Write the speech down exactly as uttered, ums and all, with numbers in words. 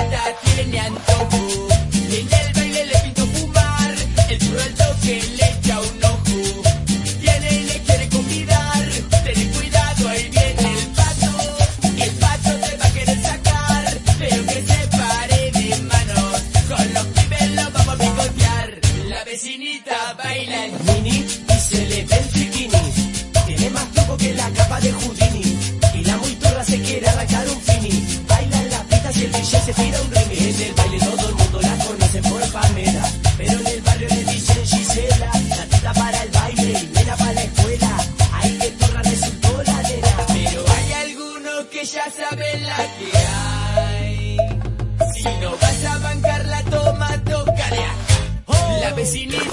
vecinita tiene antojo. En el baile le pinto fumar, el puro al toque le echa un ojo. Viene y le quiere convidar, ten cuidado, ahí viene el pato. El pato te va a querer sacar, pero que se pare de manos. Con los pibes los vamos a picotear. La vecinita baila en mini y se le ve el triquini. Tiene más truco que la capa de Houdini. Y la muy turra se quiere arrancar un fini. Baila en las pistas y el D J se tira un remix. En el baile todo el mundo la conoce por Pamela, pero en el barrio le dicen Gisela. La tita para el baile y nena para la escuela. Ahí que turra resultó la nena. Pero hay algunos que ya saben la que hay. Si no vas a bancar la toma, tócale acá. La vecinita